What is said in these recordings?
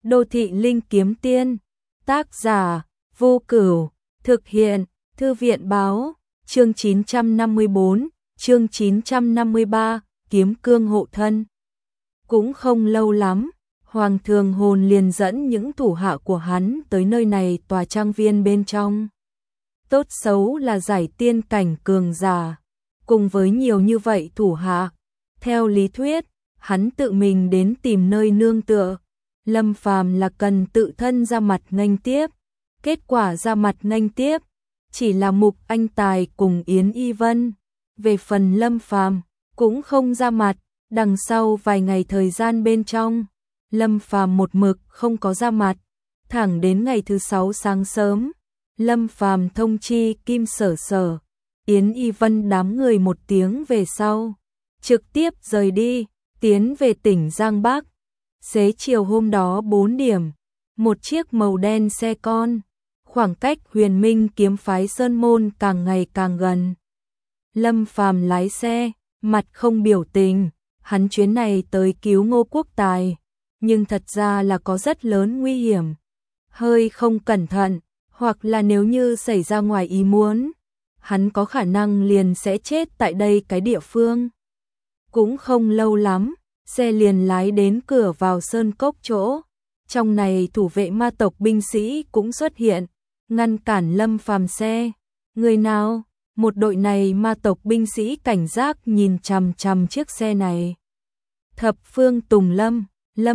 Đô thị linh kiếm tiên. Tác giả Vô Cửu. Thực hiện Thư viện báo. Chương 954, chương 953, kiếm cương hộ thân. Cũng không lâu lắm, Hoàng Thường Hồn liền dẫn những thủ hạ của hắn tới nơi này tòa trang viên bên trong. Tốt xấu là giải tiên cảnh cường giả, cùng với nhiều như vậy thủ hạ. Theo lý thuyết, hắn tự mình đến tìm nơi nương tựa. Lâm Phàm là cần tự thân ra mặt nghênh tiếp. Kết quả ra mặt nghênh tiếp chỉ là Mục Anh Tài cùng Yến Y Vân. Về phần Lâm Phàm cũng không ra mặt. Đằng sau vài ngày thời gian bên trong, Lâm Phàm một mực không có ra mặt. Thẳng đến ngày thứ 6 sáng sớm, Lâm Phàm thông chi Kim Sở Sở, Yến Y Vân đám người một tiếng về sau, trực tiếp rời đi, tiến về tỉnh Giang Bắc. Xế chiều hôm đó 4 điểm, một chiếc màu đen xe con, khoảng cách Huyền Minh kiếm phái Sơn Môn càng ngày càng gần. Lâm Phàm lái xe, mặt không biểu tình, hắn chuyến này tới cứu Ngô Quốc Tài, nhưng thật ra là có rất lớn nguy hiểm. Hơi không cẩn thận, hoặc là nếu như xảy ra ngoài ý muốn, hắn có khả năng liền sẽ chết tại đây cái địa phương. Cũng không lâu lắm, xe liền lái đến cửa vào sơn cốc chỗ. Trong này thủ vệ ma tộc binh sĩ cũng xuất hiện, ngăn cản Lâm Phàm xe. Người nào? Một đội này ma tộc binh sĩ cảnh giác nhìn chằm chằm chiếc xe này. Thập Phương Tùng Lâm,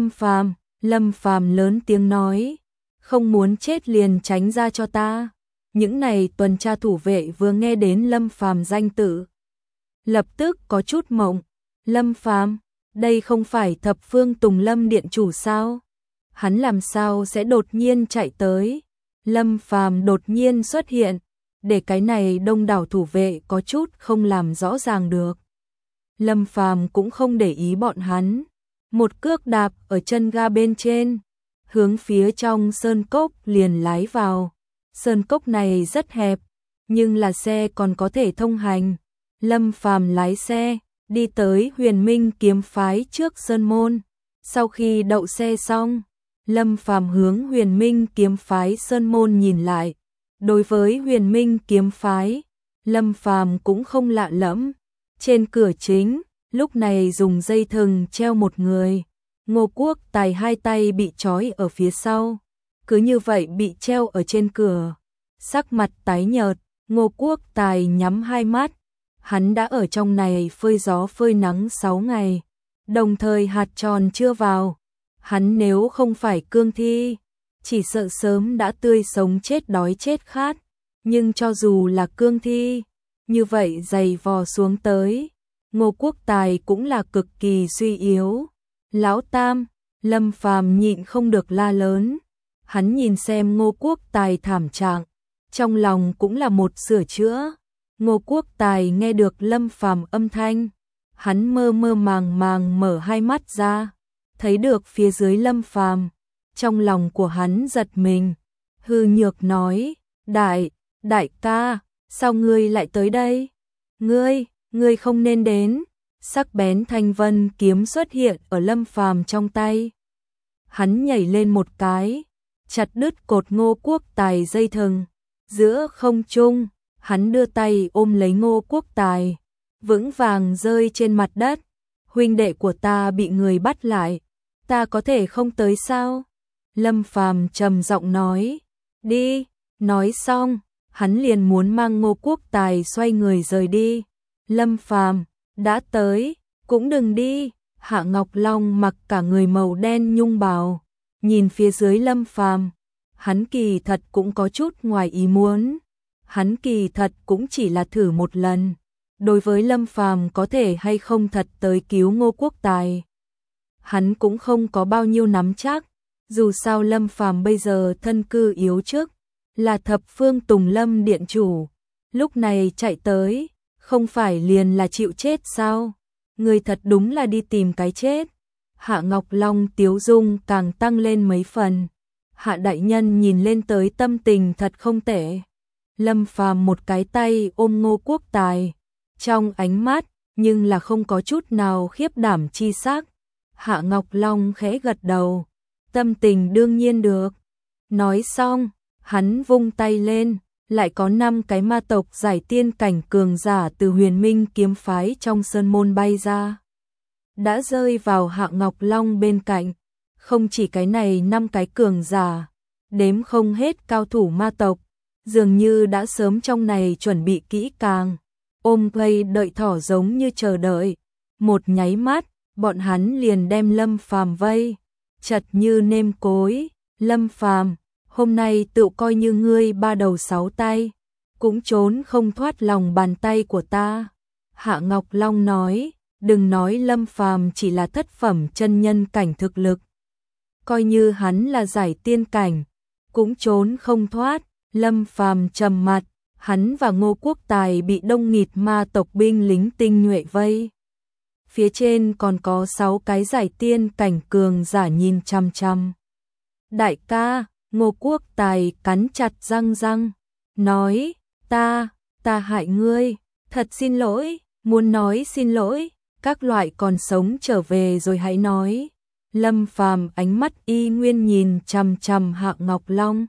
Lâm Phàm lớn tiếng nói, không muốn chết liền tránh ra cho ta. Những này tuần tra thủ vệ vừa nghe đến Lâm Phàm danh tự, lập tức có chút mộng. Lâm Phàm, đây không phải Thập Phương Tùng Lâm điện chủ sao? Hắn làm sao sẽ đột nhiên chạy tới? Lâm Phàm đột nhiên xuất hiện, để cái này đông đảo thủ vệ có chút không làm rõ ràng được. Lâm Phàm cũng không để ý bọn hắn, một cước đạp ở chân ga bên trên, hướng phía trong sơn cốc liền lái vào. Sơn cốc này rất hẹp, nhưng là xe còn có thể thông hành. Lâm Phàm lái xe đi tới Huyền Minh kiếm phái trước sơn môn. Sau khi đậu xe xong, Lâm Phàm hướng Huyền Minh kiếm phái sơn môn nhìn lại. Đối với Huyền Minh kiếm phái, Lâm Phàm cũng không lạ lẫm. Trên cửa chính, lúc này dùng dây thừng treo một người. Ngô Quốc Tài hai tay bị trói ở phía sau, cứ như vậy bị treo ở trên cửa. Sắc mặt tái nhợt, Ngô Quốc Tài nhắm hai mắt. Hắn đã ở trong này phơi gió phơi nắng 6 ngày, đồng thời hạt tròn chưa vào. Hắn nếu không phải cương thi, chỉ sợ sớm đã tươi sống chết đói chết khát. Nhưng cho dù là cương thi, như vậy giày vò xuống tới, Ngô Quốc Tài cũng là cực kỳ suy yếu. Lão Tam, Lâm Phàm nhịn không được la lớn. Hắn nhìn xem Ngô Quốc Tài thảm trạng, trong lòng cũng là một sửa chữa. Ngô Quốc Tài nghe được Lâm Phàm âm thanh, hắn mơ mơ màng màng mở hai mắt ra, thấy được phía dưới Lâm Phàm, trong lòng của hắn giật mình, hư nhược nói, đại ca, sao ngươi lại tới đây? Ngươi không nên đến. Sắc bén thanh vân kiếm xuất hiện ở Lâm Phàm trong tay. Hắn nhảy lên một cái, chặt đứt cột Ngô Quốc Tài dây thừng. Giữa không trung, hắn đưa tay ôm lấy Ngô Quốc Tài, vững vàng rơi trên mặt đất. Huynh đệ của ta bị người bắt lại, ta có thể không tới sao? Lâm Phàm trầm giọng nói, đi. Nói xong, hắn liền muốn mang Ngô Quốc Tài xoay người rời đi. Lâm Phàm, đã tới, cũng đừng đi. Hạ Ngọc Long mặc cả người màu đen nhung bào, nhìn phía dưới Lâm Phàm, hắn kỳ thật cũng có chút ngoài ý muốn. Hắn kỳ thật cũng chỉ là thử một lần. Đối với Lâm Phàm có thể hay không thật tới cứu Ngô Quốc Tài, hắn cũng không có bao nhiêu nắm chắc. Dù sao Lâm Phàm bây giờ thân cư yếu chức, là Thập Phương Tùng Lâm điện chủ, lúc này chạy tới, không phải liền là chịu chết sao? Người thật đúng là đi tìm cái chết. Hạ Ngọc Long tiếu dung càng tăng lên mấy phần. Hạ đại nhân nhìn lên tới tâm tình thật không tệ. Lâm Phàm một cái tay ôm Ngô Quốc Tài, trong ánh mắt nhưng là không có chút nào khiếp đảm chi sắc. Hạ Ngọc Long khẽ gật đầu, Tâm tình đương nhiên được. Nói xong, hắn vung tay lên, lại có 5 cái ma tộc giải tiên cảnh cường giả từ Huyền Minh kiếm phái trong sơn môn bay ra. Đã rơi vào Hạ Ngọc Long bên cạnh. Không chỉ cái này 5 cái cường giả, đếm không hết cao thủ ma tộc, dường như đã sớm trong này chuẩn bị kỹ càng, ôm cây đợi thỏ giống như chờ đợi. Một nháy mắt, bọn hắn liền đem Lâm Phàm vây, chật như nêm cối. Lâm Phàm, hôm nay tự coi như ngươi 3 đầu 6 tay, cũng trốn không thoát lòng bàn tay của ta. Hạ Ngọc Long nói, đừng nói Lâm Phàm chỉ là thất phẩm chân nhân cảnh thực lực, coi như hắn là giải tiên cảnh, cũng trốn không thoát. Lâm Phàm trầm mặt, hắn và Ngô Quốc Tài bị đông nghịt ma tộc binh lính tinh nhuệ vây. Phía trên còn có 6 cái giải tiên cảnh cường giả nhìn chằm chằm. Đại ca, Ngô Quốc Tài cắn chặt răng, nói, ta hại ngươi, thật xin lỗi, muốn nói xin lỗi, các loại còn sống trở về rồi hãy nói. Lâm Phàm ánh mắt y nguyên nhìn chằm chằm Hạ Ngọc Long,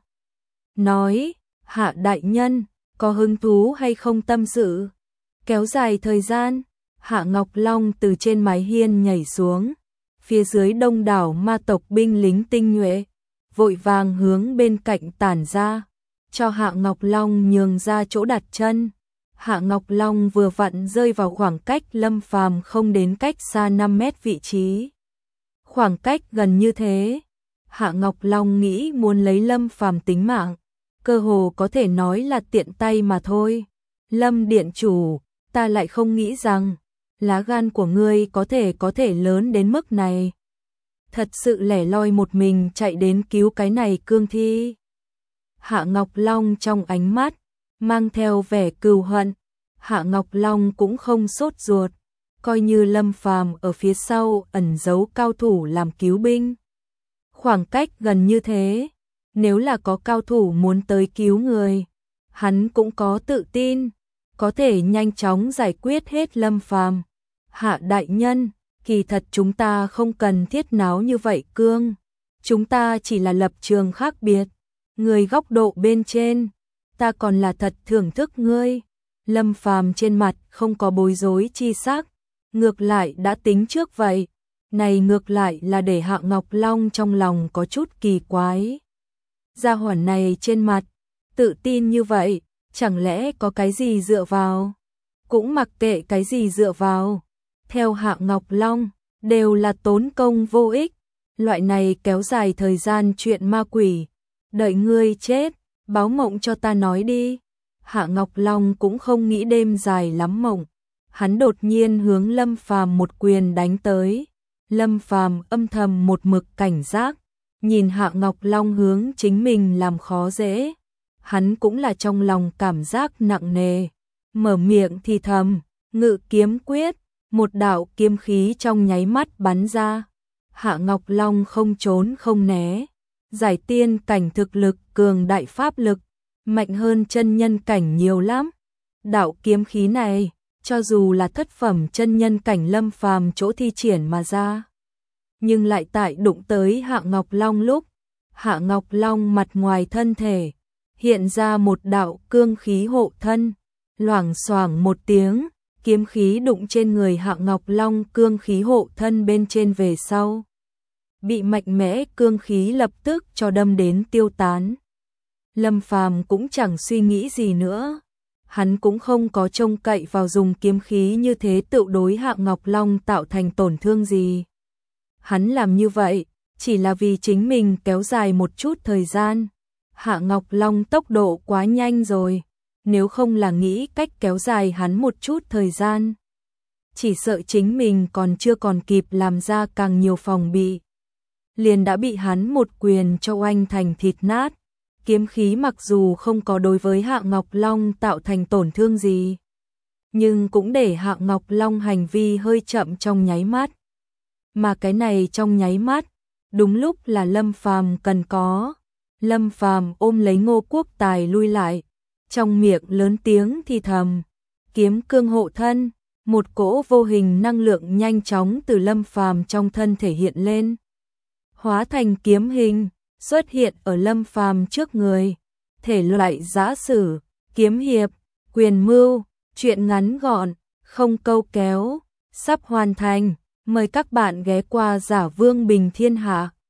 nói, Hạ đại nhân, có hứng thú hay không tâm sự? Kéo dài thời gian. Hạ Ngọc Long từ trên mái hiên nhảy xuống, phía dưới đông đảo ma tộc binh lính tinh nhuệ, vội vàng hướng bên cạnh tản ra, cho Hạ Ngọc Long nhường ra chỗ đặt chân. Hạ Ngọc Long vừa vặn rơi vào khoảng cách Lâm Phàm không đến cách xa 5 mét vị trí. Khoảng cách gần như thế, Hạ Ngọc Long nghĩ muốn lấy Lâm Phàm tính mạng, cơ hồ có thể nói là tiện tay mà thôi. Lâm điện chủ, ta lại không nghĩ rằng lá gan của ngươi có thể lớn đến mức này. Thật sự lẻ loi một mình chạy đến cứu cái này cương thi. Hạ Ngọc Long trong ánh mắt mang theo vẻ cừu hận. Hạ Ngọc Long cũng không sốt ruột, coi như Lâm Phàm ở phía sau ẩn giấu cao thủ làm cứu binh. Khoảng cách gần như thế, nếu là có cao thủ muốn tới cứu người, hắn cũng có tự tin, có thể nhanh chóng giải quyết hết Lâm Phàm. Hạ đại nhân, kỳ thật chúng ta không cần thiết náo như vậy cương. Chúng ta chỉ là lập trường khác biệt. Người góc độ bên trên, ta còn là thật thưởng thức ngươi. Lâm Phàm trên mặt không có bối rối chi sắc, ngược lại đã tính trước vậy. Này ngược lại là để Hạ Ngọc Long trong lòng có chút kỳ quái. Gia hỏa này trên mặt, tự tin như vậy, chẳng lẽ có cái gì dựa vào? Cũng mặc kệ cái gì dựa vào. Theo Hạ Ngọc Long, đều là tốn công vô ích. Loại này kéo dài thời gian chuyện ma quỷ. Đợi ngươi chết, báo mộng cho ta nói đi. Hạ Ngọc Long cũng không nghĩ đêm dài lắm mộng. Hắn đột nhiên hướng Lâm Phàm một quyền đánh tới. Lâm Phàm âm thầm một mực cảnh giác, nhìn Hạ Ngọc Long hướng chính mình làm khó dễ. Hắn cũng là trong lòng cảm giác nặng nề, mở miệng thì thầm, Ngự kiếm quyết, một đạo kiếm khí trong nháy mắt bắn ra. Hạ Ngọc Long không trốn không né, giải tiên cảnh thực lực cường đại pháp lực, mạnh hơn chân nhân cảnh nhiều lắm. Đạo kiếm khí này, cho dù là thất phẩm chân nhân cảnh Lâm Phàm chỗ thi triển mà ra, nhưng lại tại đụng tới Hạ Ngọc Long lúc, Hạ Ngọc Long mặt ngoài thân thể hiện ra một đạo cương khí hộ thân, loảng xoảng một tiếng, kiếm khí đụng trên người Hạ Ngọc Long cương khí hộ thân bên trên về sau, bị mạnh mẽ cương khí lập tức cho đâm đến tiêu tán. Lâm Phàm cũng chẳng suy nghĩ gì nữa, hắn cũng không có trông cậy vào dùng kiếm khí như thế tự đối Hạ Ngọc Long tạo thành tổn thương gì. Hắn làm như vậy, chỉ là vì chính mình kéo dài một chút thời gian. Hạ Ngọc Long tốc độ quá nhanh rồi, nếu không là nghĩ cách kéo dài hắn một chút thời gian, chỉ sợ chính mình chưa kịp làm ra càng nhiều phòng bị, liền đã bị hắn một quyền cho oanh thành thịt nát. Kiếm khí mặc dù không có đối với Hạ Ngọc Long tạo thành tổn thương gì, nhưng cũng để Hạ Ngọc Long hành vi hơi chậm trong nháy mắt. Mà cái này trong nháy mắt, đúng lúc là Lâm Phàm cần có. Lâm Phàm ôm lấy Ngô Quốc Tài lui lại, trong miệng lớn tiếng thì thầm, kiếm cương hộ thân, một cỗ vô hình năng lượng nhanh chóng từ Lâm Phàm trong thân thể hiện lên. hóa thành kiếm hình, xuất hiện ở Lâm Phàm trước người. Thể loại giã sử, kiếm hiệp, quyền mưu, truyện ngắn gọn, không câu kéo, sắp hoàn thành. Mời các bạn ghé qua Giả Vương Bình Thiên Hạ.